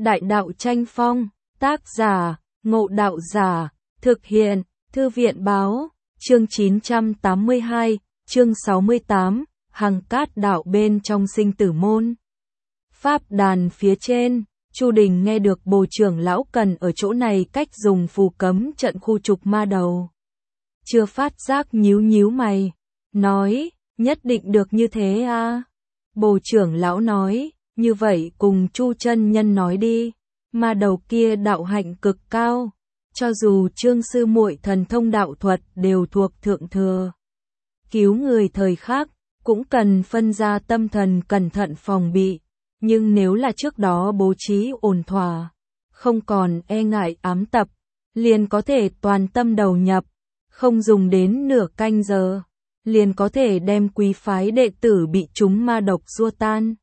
Đại đạo tranh phong, tác giả, Ngộ Đạo Giả, thực hiện, Thư viện báo, chương 982, chương 68, Hằng Cát đạo bên trong sinh tử môn. Pháp đàn phía trên, Chu Đình nghe được Bồ trưởng lão cần ở chỗ này cách dùng phù cấm trận khu trục ma đầu. Chưa phát giác nhíu mày, nói, nhất định được như thế à? Bồ trưởng lão nói, như vậy cùng Chu chân nhân nói đi, ma đầu kia đạo hạnh cực cao, cho dù Trương sư muội thần thông đạo thuật đều thuộc thượng thừa. Cứu người thời khắc, cũng cần phân ra tâm thần cẩn thận phòng bị, nhưng nếu là trước đó bố trí ổn thỏa, không còn e ngại ám tập, liền có thể toàn tâm đầu nhập, không dùng đến nửa canh giờ, liền có thể đem quý phái đệ tử bị chúng ma độc xua tan.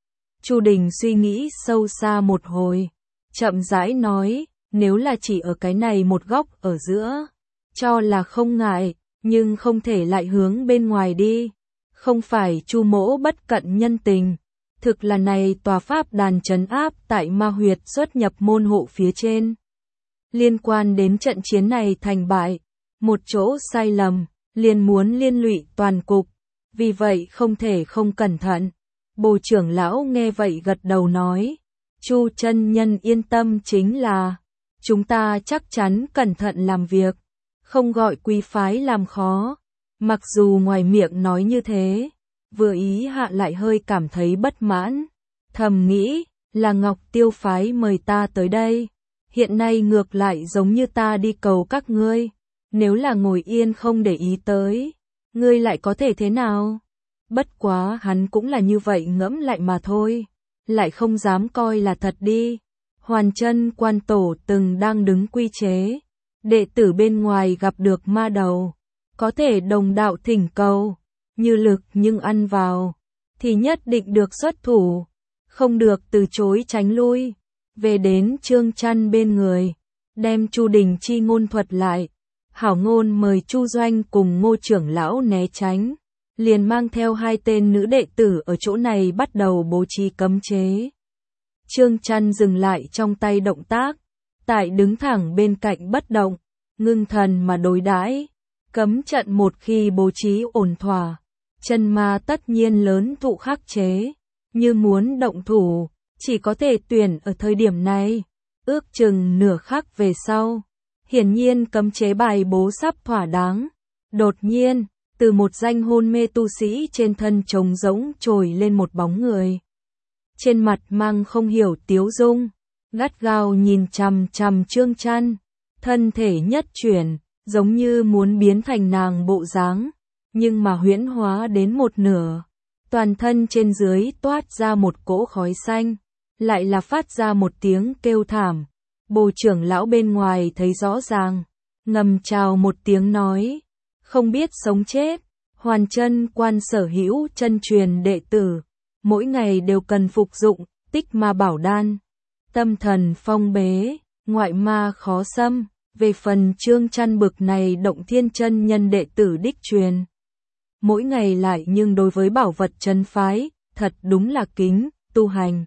Chu Đình suy nghĩ sâu xa một hồi, chậm rãi nói, nếu là chỉ ở cái này một góc ở giữa, cho là không ngại, nhưng không thể lại hướng bên ngoài đi. Không phải Chu mỗ bất cận nhân tình, thực là này tòa pháp đàn trấn áp tại ma huyệt xuất nhập môn hộ phía trên. Liên quan đến trận chiến này thành bại, một chỗ sai lầm, liền muốn liên lụy toàn cục, vì vậy không thể không cẩn thận. Bồ trưởng lão nghe vậy gật đầu nói, Chu chân nhân yên tâm, chính là chúng ta chắc chắn cẩn thận làm việc, không gọi quý phái làm khó. Mặc dù ngoài miệng nói như thế, vừa ý hạ lại hơi cảm thấy bất mãn, thầm nghĩ, là Ngọc Tiêu phái mời ta tới đây, hiện nay ngược lại giống như ta đi cầu các ngươi, nếu là ngồi yên không để ý tới, ngươi lại có thể thế nào? Bất quá hắn cũng là như vậy ngẫm lại mà thôi, lại không dám coi là thật đi. Hoàn Chân quan tổ từng đang đứng quy chế, đệ tử bên ngoài gặp được ma đầu, có thể đồng đạo thỉnh cầu, như lực nhưng ăn vào, thì nhất định được xuất thủ, không được từ chối tránh lui. Về đến Trương Chăn bên người, đem Chu Đình chi ngôn thuật lại, hảo ngôn mời Chu Doanh cùng Ngô trưởng lão né tránh, liền mang theo hai tên nữ đệ tử ở chỗ này bắt đầu bố trí cấm chế. Trương Chăn dừng lại trong tay động tác, tại đứng thẳng bên cạnh bất động, ngưng thần mà đối đãi. Cấm trận một khi bố trí ổn thỏa, chân ma tất nhiên lớn thụ khắc chế, như muốn động thủ, chỉ có thể tuyển ở thời điểm này, ước chừng nửa khắc về sau. Hiển nhiên cấm chế bài bố sắp thỏa đáng, đột nhiên, từ một danh hôn mê tu sĩ trên thân trống rỗng trồi lên một bóng người. Trên mặt mang không hiểu tiếu dung, gắt gao nhìn chằm chằm Trương Chăn, thân thể nhất chuyển, giống như muốn biến thành nàng bộ dáng, nhưng mà huyễn hóa đến một nửa, toàn thân trên dưới toát ra một cỗ khói xanh, lại là phát ra một tiếng kêu thảm. Bồ trưởng lão bên ngoài thấy rõ ràng, ngầm chào một tiếng nói, không biết sống chết. Hoàn Chân quan sở hữu chân truyền đệ tử, mỗi ngày đều cần phục dụng tích ma bảo đan, tâm thần phong bế, ngoại ma khó xâm. Về phần Trương Chăn bực này động thiên chân nhân đệ tử đích truyền, mỗi ngày lại nhưng đối với bảo vật chân phái, thật đúng là kính, tu hành.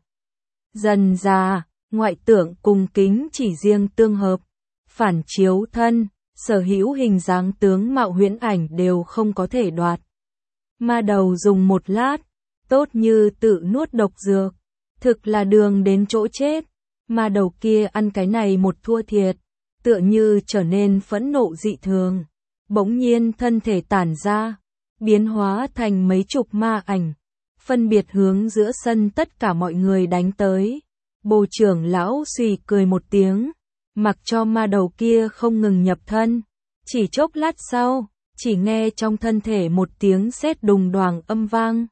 Dần già, ngoại tượng cùng kính chỉ riêng tương hợp, phản chiếu thân, sở hữu hình dáng tướng mạo huyễn ảnh đều không có thể đoạt. Ma đầu dùng một lát, tốt như tự nuốt độc dược, thực là đường đến chỗ chết. Ma đầu kia ăn cái này một thua thiệt, tựa như trở nên phẫn nộ dị thường, bỗng nhiên thân thể tản ra, biến hóa thành mấy chục ma ảnh, phân biệt hướng giữa sân tất cả mọi người đánh tới. Bồ trưởng lão suy cười một tiếng, mặc cho ma đầu kia không ngừng nhập thân. Chỉ chốc lát sau, chỉ nghe trong thân thể một tiếng sét đùng đoàng âm vang.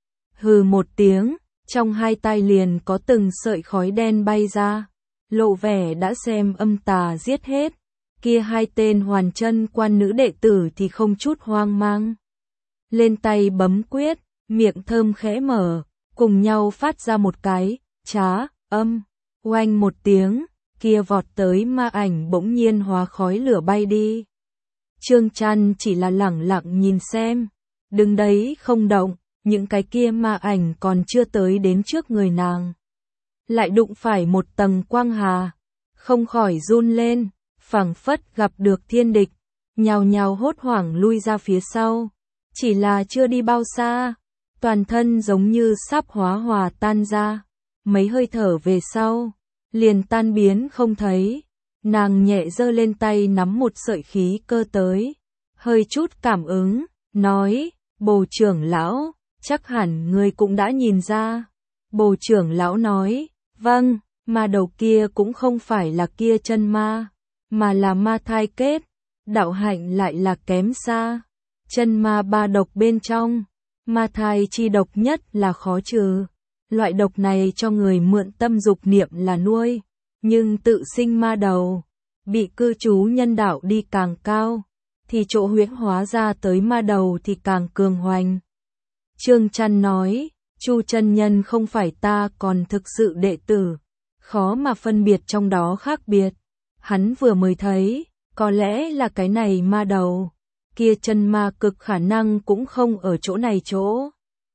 Hừ một tiếng, trong hai tai liền có từng sợi khói đen bay ra, lộ vẻ đã xem âm tà giết hết. Kia hai tên Hoàn Chân quan nữ đệ tử thì không chút hoang mang, lên tay bấm quyết, miệng thơm khẽ mở, cùng nhau phát ra một cái trá âm. Oanh một tiếng, kia vọt tới ma ảnh bỗng nhiên hóa khói lửa bay đi. Trương Chăn chỉ là lẳng lặng nhìn xem, đứng đấy không động, những cái kia ma ảnh còn chưa tới đến trước người nàng. lại đụng phải một tầng quang hà, không khỏi run lên, phảng phất gặp được thiên địch, nhào nhào hốt hoảng lui ra phía sau. Chỉ là chưa đi bao xa, toàn thân giống như sắp hóa hòa tan ra, mấy hơi thở về sau, liền tan biến không thấy. Nàng nhẹ giơ lên tay nắm một sợi khí cơ tới, hơi chút cảm ứng, nói, Bồ trưởng lão, chắc hẳn người cũng đã nhìn ra. Bồ trưởng lão nói, vâng, ma đầu kia cũng không phải là kia chân ma, mà là ma thai kết, đạo hạnh lại là kém xa. Chân ma ba độc bên trong, ma thai chi độc nhất là khó trừ. Loại độc này cho người mượn tâm dục niệm là nuôi, nhưng tự sinh ma đầu, bị cư trú nhân đạo đi càng cao, thì chỗ huyễn hóa ra tới ma đầu thì càng cường hoành. Trương Chăn nói, Chu chân nhân không phải ta còn thực sự đệ tử, khó mà phân biệt trong đó khác biệt. Hắn vừa mới thấy, có lẽ là cái này ma đầu, kia chân ma cực khả năng cũng không ở chỗ này chỗ.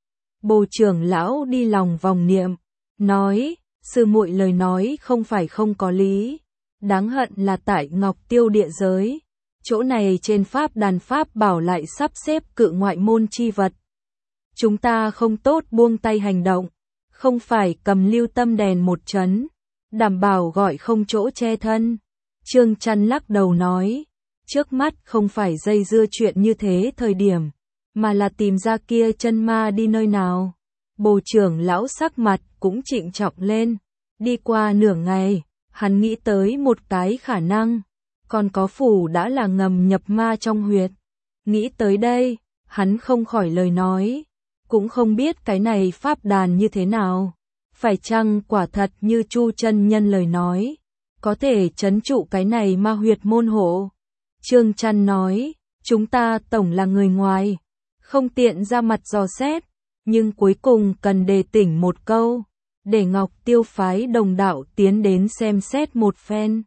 Bồ trưởng lão đi lòng vòng niệm, nói, sư muội lời nói không phải không có lý, đáng hận là tại Ngọc Tiêu địa giới, chỗ này trên pháp đàn pháp bảo lại sắp xếp cự ngoại môn chi vật. Chúng ta không tốt buông tay hành động, không phải cầm lưu tâm đèn một chấn, đảm bảo gọi không chỗ che thân. Trương Chăn lắc đầu nói, trước mắt không phải dây dưa chuyện như thế thời điểm, mà là tìm ra kia chân ma đi nơi nào. Bồ trưởng lão sắc mặt cũng trịnh trọng lên, đi qua nửa ngày, hắn nghĩ tới một cái khả năng, còn có phủ đã là ngầm nhập ma trong huyệt. Nghĩ tới đây, hắn không khỏi lời nói, cũng không biết cái này pháp đàn như thế nào, phải chăng quả thật như Chu chân nhân lời nói, có thể trấn trụ cái này ma huyệt môn hộ. Trương Chăn nói, chúng ta tổng là người ngoài, không tiện ra mặt dò xét, nhưng cuối cùng cần đề tỉnh một câu, để Ngọc Tiêu phái đồng đạo tiến đến xem xét một phen.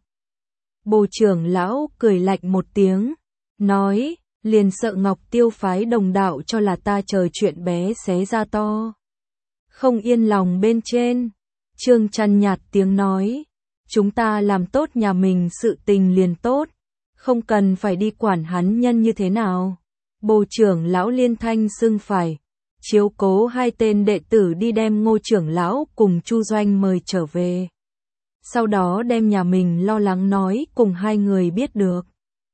Bồ trưởng lão cười lạnh một tiếng, nói, liền sợ Ngọc Tiêu phái đồng đạo cho là ta chờ chuyện bé xé ra to. Không yên lòng bên trên, Trương Chăn nhạt tiếng nói, chúng ta làm tốt nhà mình sự tình liền tốt, không cần phải đi quản hắn nhân như thế nào. Bồ trưởng lão liên thanh xưng phải, chiếu cố hai tên đệ tử đi đem Ngô trưởng lão cùng Chu Doanh mời trở về. Sau đó đem nhà mình lo lắng nói cùng hai người biết được.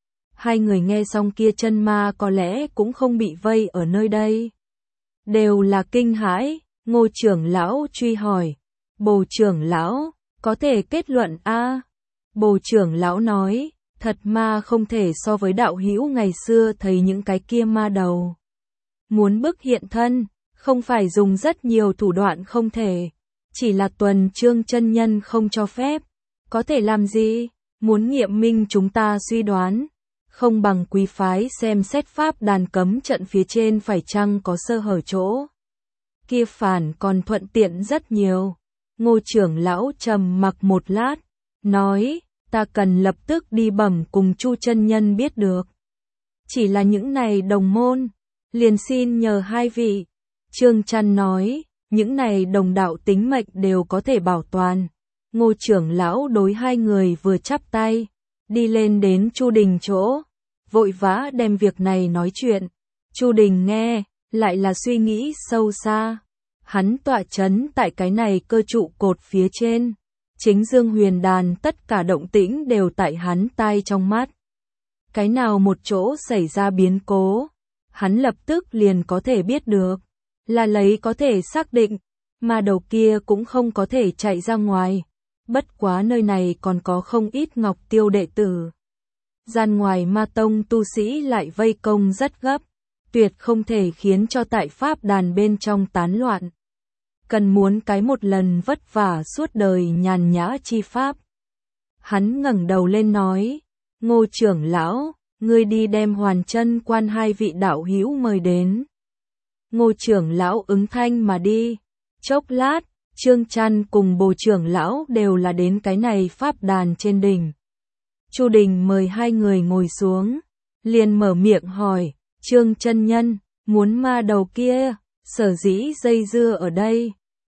Hai người nghe xong kia chân ma có lẽ cũng không bị vây ở nơi đây. Đều là kinh hãi, Ngô trưởng lão truy hỏi, Bồ trưởng lão, có thể kết luận a? Bồ trưởng lão nói, thật ma không thể so với đạo hữu ngày xưa thấy những cái kia ma đầu. Muốn bức hiện thân, không phải dùng rất nhiều thủ đoạn không thể, chỉ là Tuần Trương chân nhân không cho phép, có thể làm gì? Muốn nghiệm minh chúng ta suy đoán, không bằng quý phái xem xét pháp đàn cấm trận phía trên phải chăng có sơ hở chỗ. Kia phản còn thuận tiện rất nhiều. Ngô trưởng lão trầm mặc một lát, nói, ta cần lập tức đi bẩm cùng Chu chân nhân biết được. Chỉ là những này đồng môn, liền xin nhờ hai vị. Trương Chăn nói, những này đồng đạo tính mệnh đều có thể bảo toàn. Ngô trưởng lão đối hai người vừa chắp tay, đi lên đến Chu Đình chỗ, vội vã đem việc này nói chuyện. Chu Đình nghe, lại là suy nghĩ sâu xa. Hắn tọa chấn tại cái này cơ trụ cột phía trên, chính Dương Huyền Đàn tất cả động tĩnh đều tại hắn tai trong mắt. Cái nào một chỗ xảy ra biến cố, hắn lập tức liền có thể biết được, là lấy có thể xác định, mà đầu kia cũng không có thể chạy ra ngoài. Bất quá nơi này còn có không ít Ngọc Tiêu đệ tử. Gian ngoài ma tông tu sĩ lại vây công rất gấp, tuyệt không thể khiến cho tại pháp đàn bên trong tán loạn. Cần muốn cái một lần vất vả suốt đời nhàn nhã chi pháp. Hắn ngẩng đầu lên nói, Ngô trưởng lão, ngươi đi đem Hoàn Chân Quan hai vị đạo hữu mời đến. Ngô trưởng lão ứng thanh mà đi. Chốc lát, Trương Chăn cùng Bồ trưởng lão đều là đến cái này pháp đàn trên đỉnh. Chu Đình mời hai người ngồi xuống, liền mở miệng hỏi, Trương chân nhân, muốn ma đầu kia, sở dĩ dây dưa ở đây,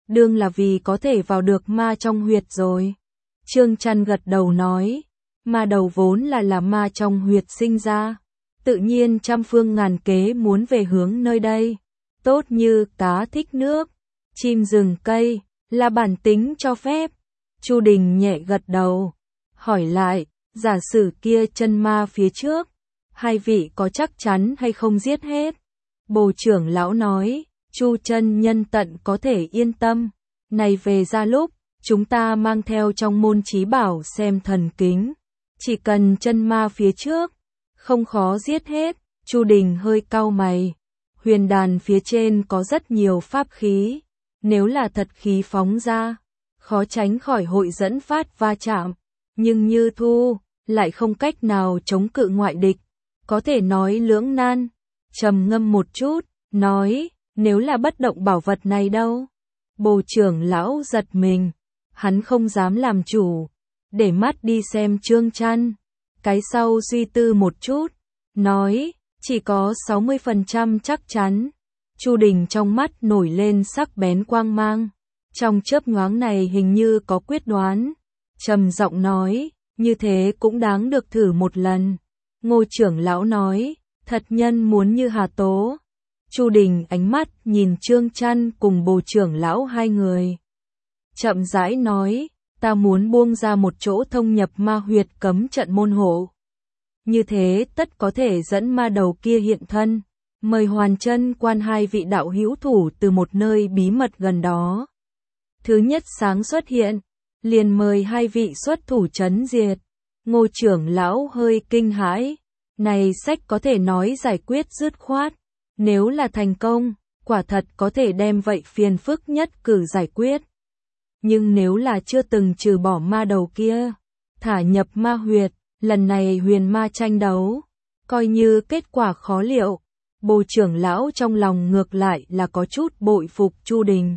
đương là vì có thể vào được ma trong huyệt rồi. Trương Chăn gật đầu nói, ma đầu vốn là ma trong huyệt sinh ra, tự nhiên trăm phương ngàn kế muốn về hướng nơi đây, tốt như cá thích nước, chim rừng cây, là bản tính cho phép. Chu Đình nhẹ gật đầu, hỏi lại, giả sử kia chân ma phía trước, hai vị có chắc chắn hay không giết hết? Bồ trưởng lão nói, Chu chân nhân tận có thể yên tâm, này về ra lúc, chúng ta mang theo trong môn trí bảo xem thần kính, chỉ cần chân ma phía trước, không khó giết hết. Chu Đình hơi cau mày, huyền đàn phía trên có rất nhiều pháp khí, nếu là thật khí phóng ra, khó tránh khỏi hội dẫn phát va chạm, nhưng Như Thu lại không cách nào chống cự ngoại địch, có thể nói lưỡng nan. Trầm ngâm một chút, nói, nếu là bất động bảo vật này đâu? Bồ trưởng lão giật mình, hắn không dám làm chủ, để mắt đi xem Trương Chăn, cái sau suy tư một chút, nói, chỉ có 60% chắc chắn. Chu Đình trong mắt nổi lên sắc bén quang mang, trong chớp nhoáng này hình như có quyết đoán, trầm giọng nói, như thế cũng đáng được thử một lần. Ngô trưởng lão nói, thật nhân muốn như Hà Tố. Chu Đình ánh mắt nhìn Trương Chăn cùng Bồ trưởng lão hai người, chậm rãi nói, ta muốn buông ra một chỗ thông nhập ma huyệt cấm trận môn hộ. Như thế tất có thể dẫn ma đầu kia hiện thân, mời Hoàn Chân Quan hai vị đạo hữu thủ từ một nơi bí mật gần đó. Thứ nhất sáng xuất hiện, liền mời hai vị xuất thủ trấn diệt. Ngô trưởng lão hơi kinh hãi, này sách có thể nói giải quyết dứt khoát, nếu là thành công, quả thật có thể đem vậy phiền phức nhất cử giải quyết. Nhưng nếu là chưa từng trừ bỏ ma đầu kia, thả nhập ma huyệt, lần này huyền ma tranh đấu, coi như kết quả khó liệu. Bồ trưởng lão trong lòng ngược lại là có chút bội phục Chu Đình.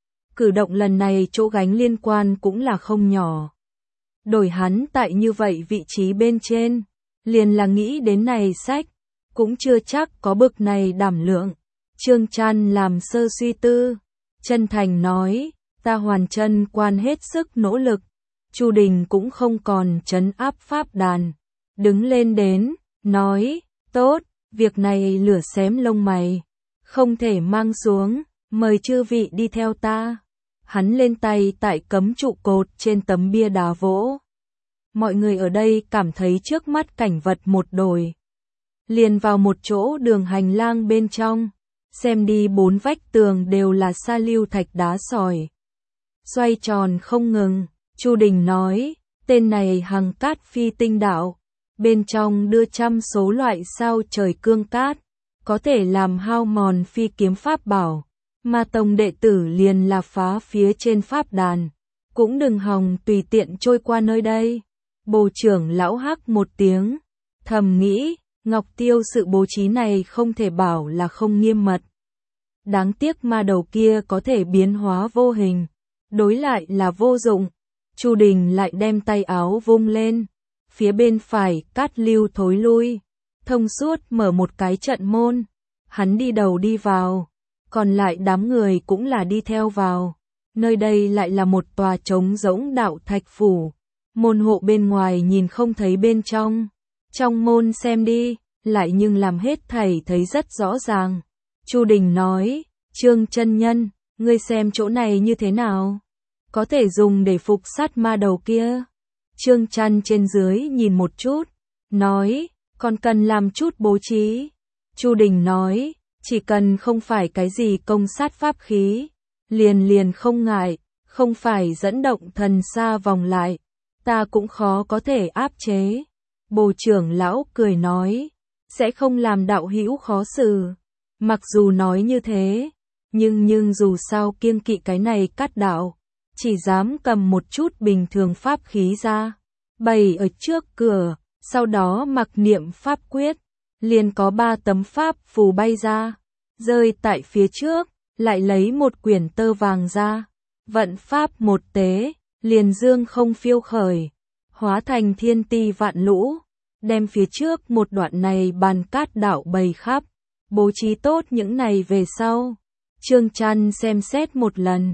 Cử động lần này chỗ gánh liên quan cũng là không nhỏ. Đổi hắn tại như vậy vị trí bên trên, liền là nghĩ đến này sách, cũng chưa chắc có bực này đảm lượng. Trương Chăn làm sơ suy tư, chân thành nói, ta Hoàn Chân Quan hết sức nỗ lực. Chu Đình cũng không còn trấn áp pháp đàn, đứng lên đến, nói, tốt, việc này lửa xém lông mày, không thể mang xuống, mời chư vị đi theo ta. Hắn lên tay tại cấm trụ cột trên tấm bia đá vỗ. Mọi người ở đây cảm thấy trước mắt cảnh vật một đổi. Liền vào một chỗ đường hành lang bên trong, xem đi bốn vách tường đều là sa lưu thạch đá sỏi. Xoay tròn không ngừng, Chu Đình nói, tên này Hằng Cát Phi Tinh Đạo, bên trong đưa trăm số loại sao trời cương cát, có thể làm hao mòn phi kiếm pháp bảo. Ma tông đệ tử liền là phá phía trên pháp đàn, cũng đừng hòng tùy tiện trôi qua nơi đây. Bồ trưởng lão hắc một tiếng, thầm nghĩ, Ngọc Tiêu sự bố trí này không thể bảo là không nghiêm mật. Đáng tiếc ma đầu kia có thể biến hóa vô hình, đối lại là vô dụng. Chu Đình lại đem tay áo vung lên, phía bên phải cát lưu thối lui, thông suốt mở một cái trận môn, hắn đi đầu đi vào, còn lại đám người cũng là đi theo vào. Nơi đây lại là một tòa trống rỗng đạo thạch phủ, môn hộ bên ngoài nhìn không thấy bên trong, trong môn xem đi, lại nhưng làm hết thảy thấy rất rõ ràng. Chu Đình nói, Trương chân nhân, ngươi xem chỗ này như thế nào? Có thể dùng để phục sát ma đầu kia. Trương Chăn trên dưới nhìn một chút, nói, còn cần làm chút bố trí. Chu Đình nói, chỉ cần không phải cái gì công sát pháp khí, liền không ngại, không phải dẫn động thần xa vòng lại, ta cũng khó có thể áp chế. Bồ trưởng lão cười nói, sẽ không làm đạo hữu khó xử. Mặc dù nói như thế, nhưng dù sao kiêng kỵ cái này cát đạo, chỉ dám cầm một chút bình thường pháp khí ra, bày ở trước cửa, sau đó mặc niệm pháp quyết, liền có 3 tấm pháp phù bay ra, rơi tại phía trước, lại lấy một quyển tơ vàng ra, vận pháp một tế, liền dương không phiêu khởi, hóa thành thiên ti vạn lũ, đem phía trước một đoạn này bàn cát đạo bày khắp, bố trí tốt những này về sau. Trương Chăn xem xét một lần,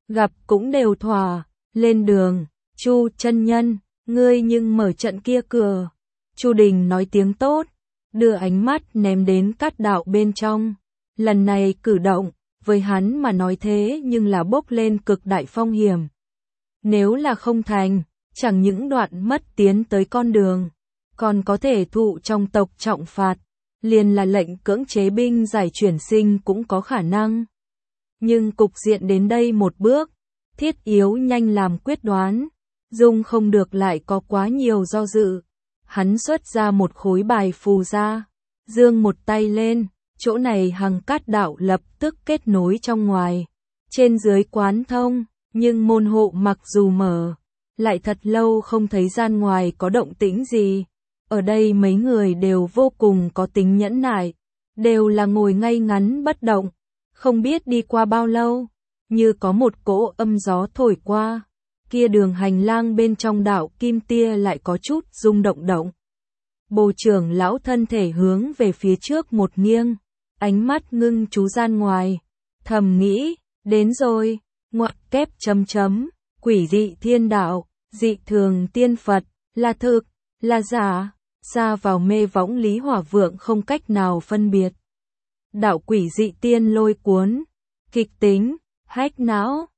gặp cũng đều thỏa, lên đường, Chu chân nhân, ngươi nhưng mở trận kia cửa. Chu Đình nói tiếng tốt, đưa ánh mắt ném đến Cát Đạo bên trong. Lần này cử động, với hắn mà nói thế nhưng là bốc lên cực đại phong hiểm. Nếu là không thành, chẳng những đoạn mất tiến tới con đường, còn có thể thụ trong tộc trọng phạt, liền là lệnh cưỡng chế binh giải chuyển sinh cũng có khả năng. Nhưng cục diện đến đây một bước, thiết yếu nhanh làm quyết đoán, dung không được lại có quá nhiều do dự. Hắn xuất ra một khối bài phù ra, giương một tay lên, chỗ này Hằng Cát Đạo lập tức kết nối trong ngoài, trên dưới quán thông, nhưng môn hộ mặc dù mở, lại thật lâu không thấy gian ngoài có động tĩnh gì. Ở đây mấy người đều vô cùng có tính nhẫn nại, đều là ngồi ngay ngắn bất động, không biết đi qua bao lâu, như có một cỗ âm gió thổi qua, kia đường hành lang bên trong đạo kim tia lại có chút rung động động. Bồ trưởng lão thân thể hướng về phía trước một nghiêng, ánh mắt ngưng chú gian ngoài, thầm nghĩ, đến rồi, ngoặc kép chấm chấm, quỷ dị thiên đạo, dị thường tiên Phật, là thực, là giả, xa vào mê võng Lý Hỏa Vượng không cách nào phân biệt. Đạo quỷ dị tiên lôi cuốn, kịch tính, hách não,